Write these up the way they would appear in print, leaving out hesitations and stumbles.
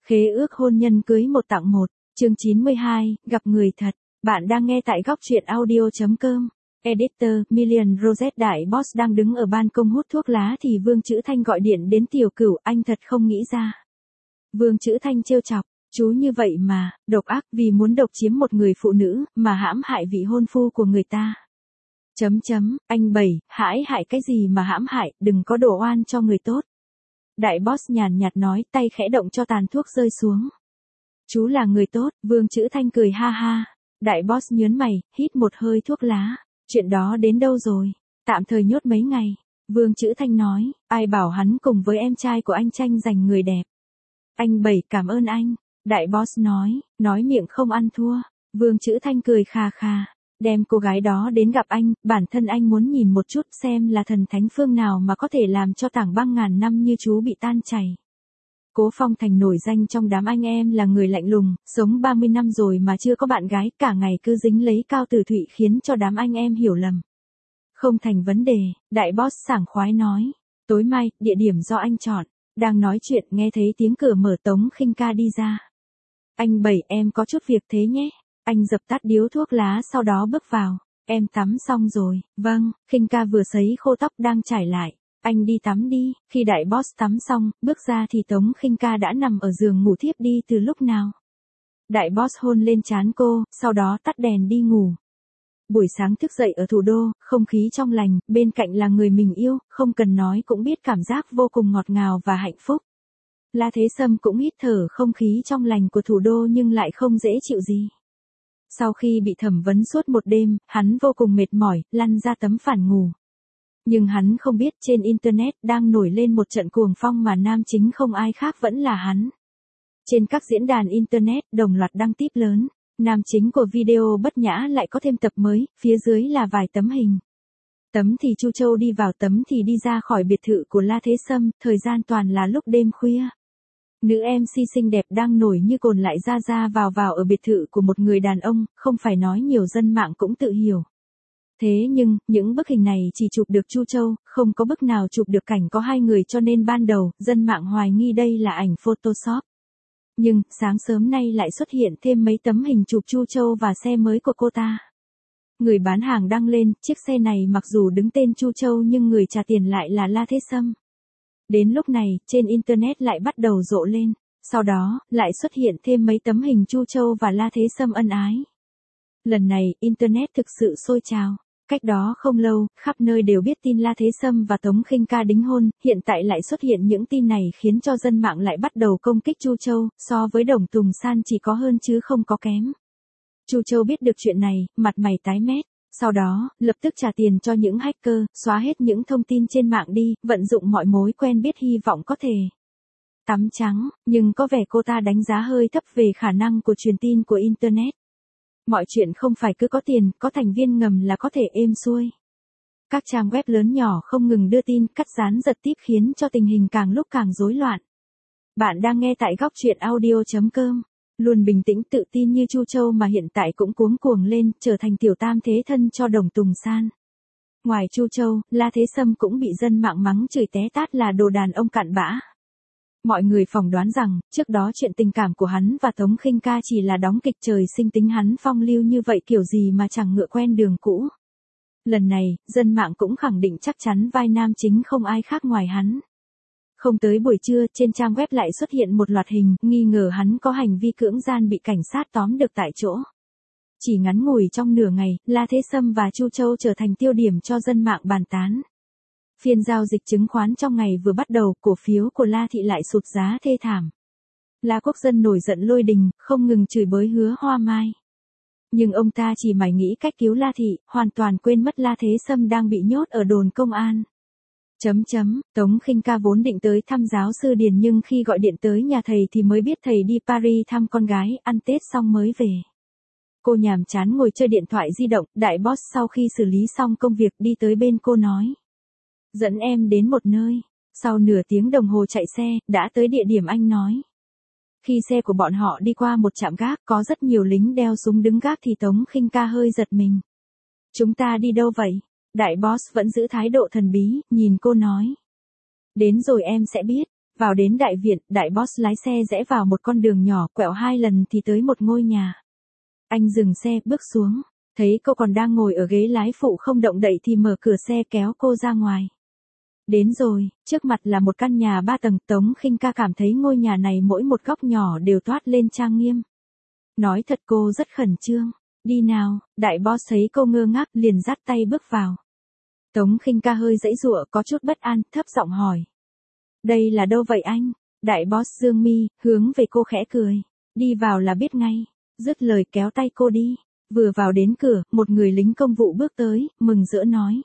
Khế ước hôn nhân cưới 1 tặng 1, chương 92, gặp người thật. Bạn đang nghe tại góc truyện audio.com. Editor, Million Rosette Đại Boss đang đứng ở ban công hút thuốc lá thì Vương Chữ Thanh gọi điện đến Tiểu Cửu, anh thật không nghĩ ra. Vương Chữ Thanh trêu chọc, chú như vậy mà, độc ác vì muốn độc chiếm một người phụ nữ, mà hãm hại vị hôn phu của người ta. Anh Bảy, hãy hại cái gì mà hãm hại, đừng có đổ oan cho người tốt. Đại Boss nhàn nhạt nói, tay khẽ động cho tàn thuốc rơi xuống. Chú là người tốt, Vương Chữ Thanh cười ha ha. Đại Boss nhớn mày, hít một hơi thuốc lá. Chuyện đó đến đâu rồi? Tạm thời nhốt mấy ngày. Vương Chữ Thanh nói, ai bảo hắn cùng với em trai của anh tranh giành người đẹp. Anh Bảy cảm ơn anh. Đại Boss nói miệng không ăn thua. Vương Chữ Thanh cười khà khà. Đem cô gái đó đến gặp anh, bản thân anh muốn nhìn một chút xem là thần thánh phương nào mà có thể làm cho tảng băng ngàn năm như chú bị tan chảy. Cố Phong Thành nổi danh trong đám anh em là người lạnh lùng, sống 30 năm rồi mà chưa có bạn gái, cả ngày cứ dính lấy Cao Tử Thụy khiến cho đám anh em hiểu lầm. Không thành vấn đề, Đại Boss sảng khoái nói. Tối mai, địa điểm do anh chọn. Đang nói chuyện nghe thấy tiếng cửa mở, Tống Khinh Ca đi ra. Anh Bảy, em có chút việc thế nhé. Anh dập tắt điếu thuốc lá sau đó bước vào. Em tắm xong rồi. Vâng, Khinh Ca vừa sấy khô tóc đang trải lại. Anh đi tắm đi. Khi Đại Boss tắm xong, bước ra thì Tống Khinh Ca đã nằm ở giường ngủ thiếp đi từ lúc nào. Đại Boss hôn lên trán cô, sau đó tắt đèn đi ngủ. Buổi sáng thức dậy ở thủ đô, không khí trong lành, bên cạnh là người mình yêu, không cần nói cũng biết cảm giác vô cùng ngọt ngào và hạnh phúc. La Thế Sâm cũng hít thở không khí trong lành của thủ đô nhưng lại không dễ chịu gì. Sau khi bị thẩm vấn suốt một đêm, hắn vô cùng mệt mỏi, lăn ra tấm phản ngủ. Nhưng hắn không biết trên Internet đang nổi lên một trận cuồng phong mà nam chính không ai khác vẫn là hắn. Trên các diễn đàn Internet đồng loạt đăng típ lớn, nam chính của video bất nhã lại có thêm tập mới, phía dưới là vài tấm hình. Tấm thì Chu Châu đi vào, tấm thì đi ra khỏi biệt thự của La Thế Sâm, thời gian toàn là lúc đêm khuya. Nữ MC xinh đẹp đang nổi như cồn lại ra vào ở biệt thự của một người đàn ông, không phải nói nhiều dân mạng cũng tự hiểu. Thế nhưng, những bức hình này chỉ chụp được Chu Châu, không có bức nào chụp được cảnh có hai người cho nên ban đầu, dân mạng hoài nghi đây là ảnh Photoshop. Nhưng, sáng sớm nay lại xuất hiện thêm mấy tấm hình chụp Chu Châu và xe mới của cô ta. Người bán hàng đăng lên, chiếc xe này mặc dù đứng tên Chu Châu nhưng người trả tiền lại là La Thế Sâm. Đến lúc này, trên Internet lại bắt đầu rộ lên. Sau đó, lại xuất hiện thêm mấy tấm hình Chu Châu và La Thế Sâm ân ái. Lần này, Internet thực sự sôi trào. Cách đó không lâu, khắp nơi đều biết tin La Thế Sâm và Tống Khinh Ca đính hôn, hiện tại lại xuất hiện những tin này khiến cho dân mạng lại bắt đầu công kích Chu Châu, so với Đồng Tùng San chỉ có hơn chứ không có kém. Chu Châu biết được chuyện này, mặt mày tái mét. Sau đó, lập tức trả tiền cho những hacker, xóa hết những thông tin trên mạng đi, vận dụng mọi mối quen biết hy vọng có thể tắm trắng, nhưng có vẻ cô ta đánh giá hơi thấp về khả năng của truyền tin của Internet. Mọi chuyện không phải cứ có tiền, có thành viên ngầm là có thể êm xuôi. Các trang web lớn nhỏ không ngừng đưa tin, cắt dán giật tít khiến cho tình hình càng lúc càng rối loạn. Bạn đang nghe tại góc truyện audio.com. Luôn bình tĩnh tự tin như Chu Châu mà hiện tại cũng cuống cuồng lên, trở thành tiểu tam thế thân cho Đồng Tùng San. Ngoài Chu Châu, La Thế Sâm cũng bị dân mạng mắng chửi té tát là đồ đàn ông cặn bã. Mọi người phỏng đoán rằng, trước đó chuyện tình cảm của hắn và Tống Khinh Ca chỉ là đóng kịch, trời sinh tính hắn phong lưu như vậy kiểu gì mà chẳng ngựa quen đường cũ. Lần này, dân mạng cũng khẳng định chắc chắn vai nam chính không ai khác ngoài hắn. Không tới buổi trưa, trên trang web lại xuất hiện một loạt hình, nghi ngờ hắn có hành vi cưỡng gian bị cảnh sát tóm được tại chỗ. Chỉ ngắn ngủi trong nửa ngày, La Thế Sâm và Chu Châu trở thành tiêu điểm cho dân mạng bàn tán. Phiên giao dịch chứng khoán trong ngày vừa bắt đầu, cổ phiếu của La Thị lại sụt giá thê thảm. La Quốc Dân nổi giận lôi đình, không ngừng chửi bới Hứa Hoa Mai. Nhưng ông ta chỉ mải nghĩ cách cứu La Thị, hoàn toàn quên mất La Thế Sâm đang bị nhốt ở đồn công an. Tống Khinh Ca vốn định tới thăm giáo sư Điền nhưng khi gọi điện tới nhà thầy thì mới biết thầy đi Paris thăm con gái, ăn Tết xong mới về. Cô nhàm chán ngồi chơi điện thoại di động, Đại Boss sau khi xử lý xong công việc đi tới bên cô nói. Dẫn em đến một nơi. Sau nửa tiếng đồng hồ chạy xe, đã tới địa điểm anh nói. Khi xe của bọn họ đi qua một trạm gác có rất nhiều lính đeo súng đứng gác thì Tống Khinh Ca hơi giật mình. Chúng ta đi đâu vậy? Đại Boss vẫn giữ thái độ thần bí, nhìn cô nói. Đến rồi em sẽ biết. Vào đến đại viện, đại boss lái xe rẽ vào một con đường nhỏ, quẹo 2 lần thì tới một ngôi nhà. Anh dừng xe, bước xuống, thấy cô còn đang ngồi ở ghế lái phụ không động đậy thì mở cửa xe kéo cô ra ngoài. Đến rồi, trước mặt là một căn nhà 3 tầng, Tống Khinh Ca cảm thấy ngôi nhà này mỗi một góc nhỏ đều toát lên trang nghiêm. Nói thật cô rất khẩn trương. Đi nào, đại boss thấy cô ngơ ngác liền dắt tay bước vào. Tống Khinh Ca hơi giãy giụa có chút bất an, thấp giọng hỏi. Đây là đâu vậy anh? Đại boss dương mi, hướng về cô khẽ cười. Đi vào là biết ngay. Dứt lời kéo tay cô đi. Vừa vào đến cửa, một người lính công vụ bước tới, mừng rỡ nói.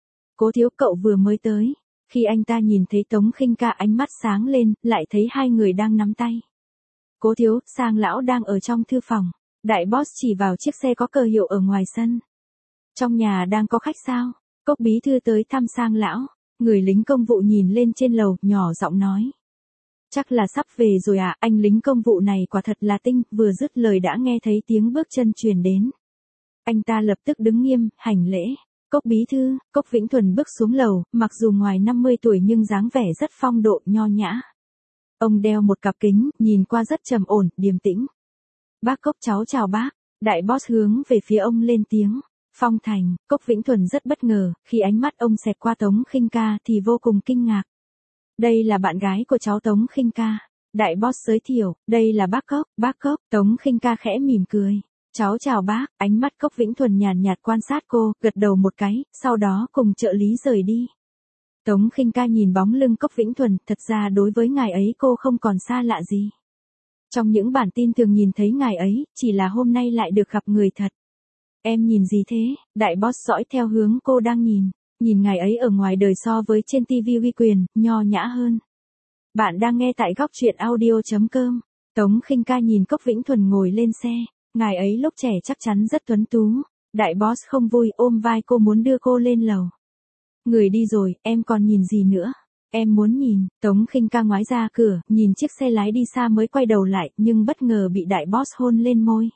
Cố thiếu cậu vừa mới tới. Khi anh ta nhìn thấy Tống Khinh Ca ánh mắt sáng lên, lại thấy hai người đang nắm tay. Cố thiếu, Sang lão đang ở trong thư phòng. Đại boss chỉ vào chiếc xe có cờ hiệu ở ngoài sân. Trong nhà đang có khách sao? Cốc bí thư tới thăm Sang lão. Người lính công vụ nhìn lên trên lầu, nhỏ giọng nói. Chắc là sắp về rồi à, anh lính công vụ này quả thật là tinh, vừa dứt lời đã nghe thấy tiếng bước chân truyền đến. Anh ta lập tức đứng nghiêm, hành lễ. Cốc bí thư, Cốc Vĩnh Thuần bước xuống lầu, mặc dù ngoài 50 tuổi nhưng dáng vẻ rất phong độ, nho nhã. Ông đeo một cặp kính, nhìn qua rất trầm ổn, điềm tĩnh. Bác Cốc cháu chào bác. Đại boss hướng về phía ông lên tiếng. Phong Thành, Cốc Vĩnh Thuần rất bất ngờ, khi ánh mắt ông xẹt qua Tống Khinh Ca thì vô cùng kinh ngạc. Đây là bạn gái của cháu Tống Khinh Ca. Đại boss giới thiệu, đây là bác Cốc, Tống Khinh Ca khẽ mỉm cười. Cháu chào bác, ánh mắt Cốc Vĩnh Thuần nhàn nhạt quan sát cô, gật đầu một cái, sau đó cùng trợ lý rời đi. Tống Khinh Ca nhìn bóng lưng Cốc Vĩnh Thuần, thật ra đối với ngài ấy cô không còn xa lạ gì. Trong những bản tin thường nhìn thấy ngài ấy, chỉ là hôm nay lại được gặp người thật. Em nhìn gì thế? Đại boss dõi theo hướng cô đang nhìn ngài ấy ở ngoài đời so với trên TV uy quyền, nho nhã hơn. Bạn đang nghe tại góc truyện audio.com. Tống Khinh Ca nhìn Cốc Vĩnh Thuần ngồi lên xe, ngài ấy lúc trẻ chắc chắn rất tuấn tú. Đại boss không vui ôm vai cô muốn đưa cô lên lầu. Người đi rồi, em còn nhìn gì nữa? Em muốn nhìn. Tống Khinh Ca ngoái ra cửa, nhìn chiếc xe lái đi xa mới quay đầu lại, nhưng bất ngờ bị đại boss hôn lên môi.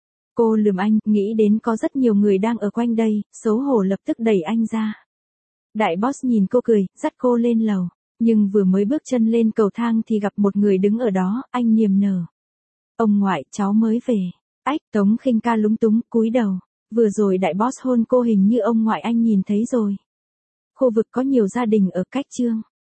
Cô lườm anh, nghĩ đến có rất nhiều người đang ở quanh đây, xấu hổ lập tức đẩy anh ra. Đại boss nhìn cô cười, dắt cô lên lầu. Nhưng vừa mới bước chân lên cầu thang thì gặp một người đứng ở đó, anh niềm nở. Ông ngoại, cháu mới về. Ách, Tống Khinh Ca lúng túng, cúi đầu. Vừa rồi đại boss hôn cô hình như ông ngoại anh nhìn thấy rồi. Khu vực có nhiều gia đình ở cách Trương